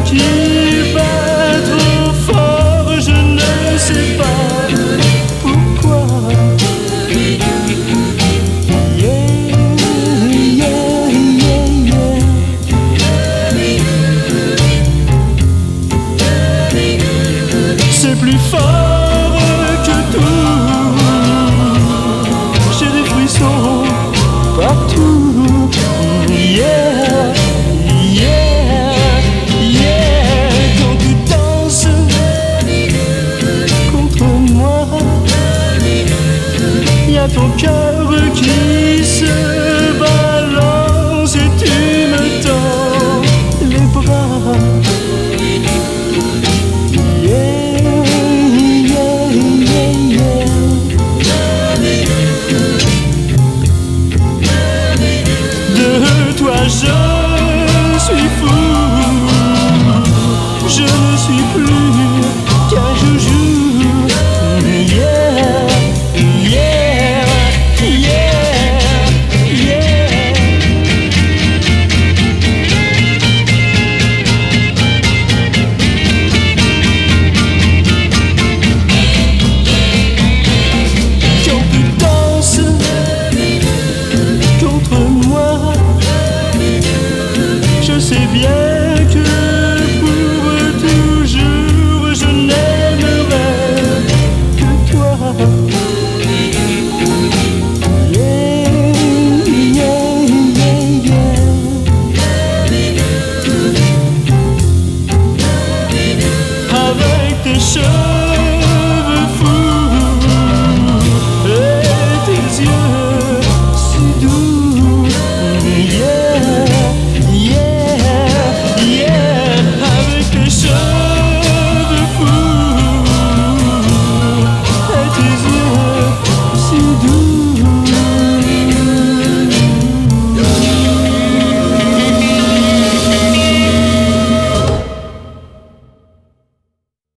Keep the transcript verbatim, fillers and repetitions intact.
qui bat trop fort, je ne sais pas pourquoi. Yeah, yeah, yeah, yeah. C'est plus fort que tout. J'ai des frissons partout. Yeah, yeah, yeah. Quand tu danses contre moi, y a ton cœur qui se balance et tu me tends les bras. Yeah, yeah, yeah, yeah. De toi je suis fou, je ne suis plus qu'un joujou. Yeah, yeah, yeah, yeah. Quand tu danses contre moi, je sais bien